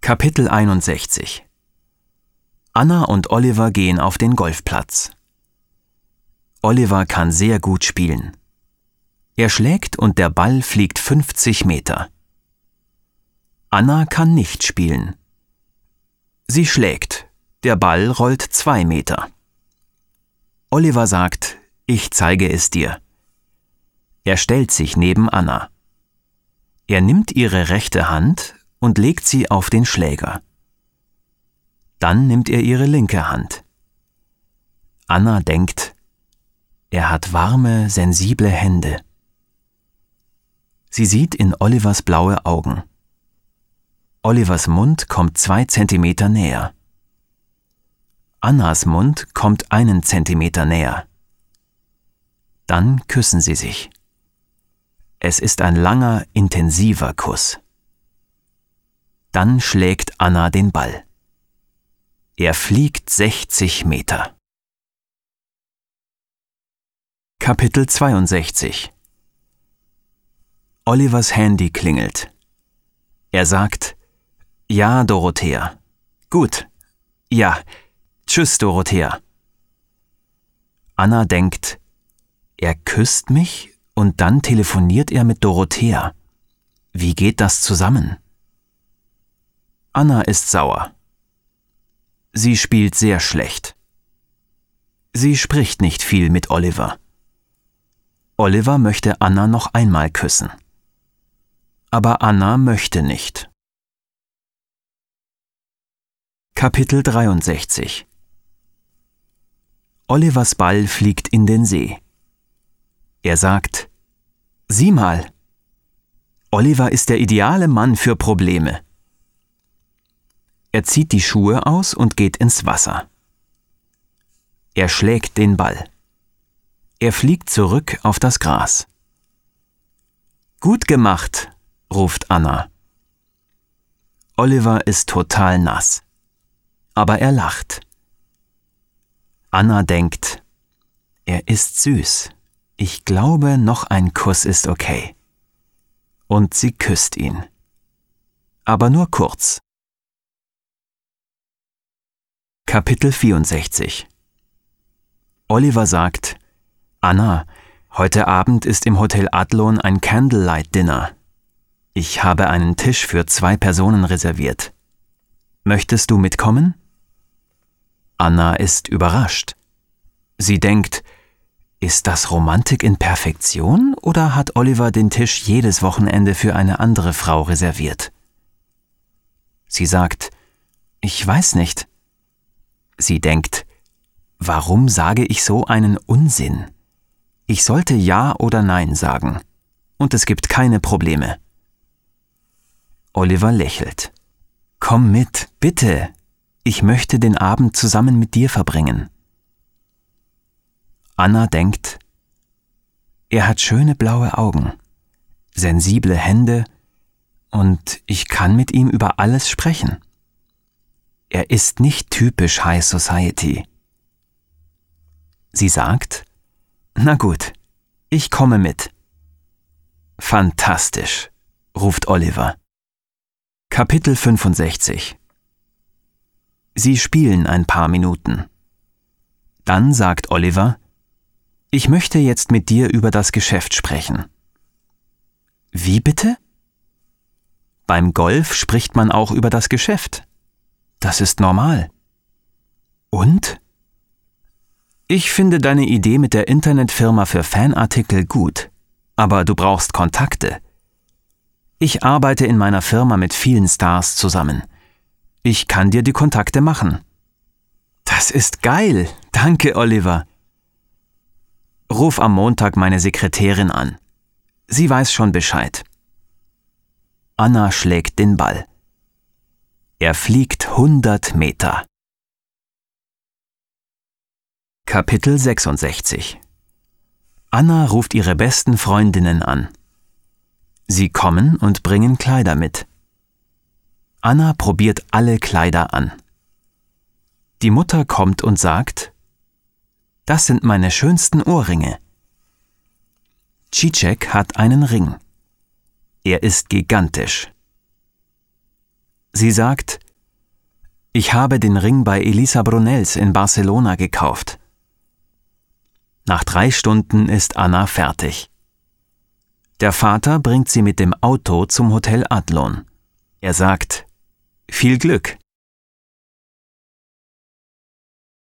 Kapitel 61. Anna und Oliver gehen auf den Golfplatz. Oliver kann sehr gut spielen. Er schlägt und der Ball fliegt 50 Meter. Anna kann nicht spielen. Sie schlägt, der Ball rollt 2 Meter. Oliver sagt, ich zeige es dir. Er stellt sich neben Anna. Er nimmt ihre rechte Hand und legt sie auf den Schläger. Dann nimmt er ihre linke Hand. Anna denkt, er hat warme, sensible Hände. Sie sieht in Olivers blaue Augen. Olivers Mund kommt 2 Zentimeter näher. Annas Mund kommt 1 Zentimeter näher. Dann küssen sie sich. Es ist ein langer, intensiver Kuss. Dann schlägt Anna den Ball. Er fliegt 60 Meter. Kapitel 62. Olivers Handy klingelt. Er sagt, ja, Dorothea. Gut. Ja. Tschüss, Dorothea. Anna denkt, er küsst mich und dann telefoniert er mit Dorothea. Wie geht das zusammen? Anna ist sauer. Sie spielt sehr schlecht. Sie spricht nicht viel mit Oliver. Oliver möchte Anna noch einmal küssen. Aber Anna möchte nicht. Kapitel 63. Olivers Ball fliegt in den See. Er sagt, sieh mal, Oliver ist der ideale Mann für Probleme. Er zieht die Schuhe aus und geht ins Wasser. Er schlägt den Ball. Er fliegt zurück auf das Gras. Gut gemacht, ruft Anna. Oliver ist total nass. Aber er lacht. Anna denkt, er ist süß. Ich glaube, noch ein Kuss ist okay. Und sie küsst ihn. Aber nur kurz. Kapitel 64. Oliver sagt, Anna, heute Abend ist im Hotel Adlon ein Candlelight-Dinner. Ich habe einen Tisch für 2 Personen reserviert. Möchtest du mitkommen? Anna ist überrascht. Sie denkt, ist das Romantik in Perfektion oder hat Oliver den Tisch jedes Wochenende für eine andere Frau reserviert? Sie sagt, ich weiß nicht. Sie denkt, warum sage ich so einen Unsinn? Ich sollte Ja oder Nein sagen. Und es gibt keine Probleme. Oliver lächelt. Komm mit, bitte. Ich möchte den Abend zusammen mit dir verbringen. Anna denkt, er hat schöne blaue Augen, sensible Hände und ich kann mit ihm über alles sprechen. Er ist nicht typisch High Society. Sie sagt, na gut, ich komme mit. Fantastisch, ruft Oliver. Kapitel 65. Sie spielen ein paar Minuten. Dann sagt Oliver, ich möchte jetzt mit dir über das Geschäft sprechen. Wie bitte? Beim Golf spricht man auch über das Geschäft. Das ist normal. Und? Ich finde deine Idee mit der Internetfirma für Fanartikel gut, aber du brauchst Kontakte. Ich arbeite in meiner Firma mit vielen Stars zusammen. Ich kann dir die Kontakte machen. Das ist geil. Danke, Oliver. Ruf am Montag meine Sekretärin an. Sie weiß schon Bescheid. Anna schlägt den Ball. Er fliegt 100 Meter. Kapitel 66. Anna ruft ihre besten Freundinnen an. Sie kommen und bringen Kleider mit. Anna probiert alle Kleider an. Die Mutter kommt und sagt, das sind meine schönsten Ohrringe. Cicek hat einen Ring. Er ist gigantisch. Sie sagt: Ich habe den Ring bei Elisa Brunels in Barcelona gekauft. Nach 3 Stunden ist Anna fertig. Der Vater bringt sie mit dem Auto zum Hotel Adlon. Er sagt: Viel Glück.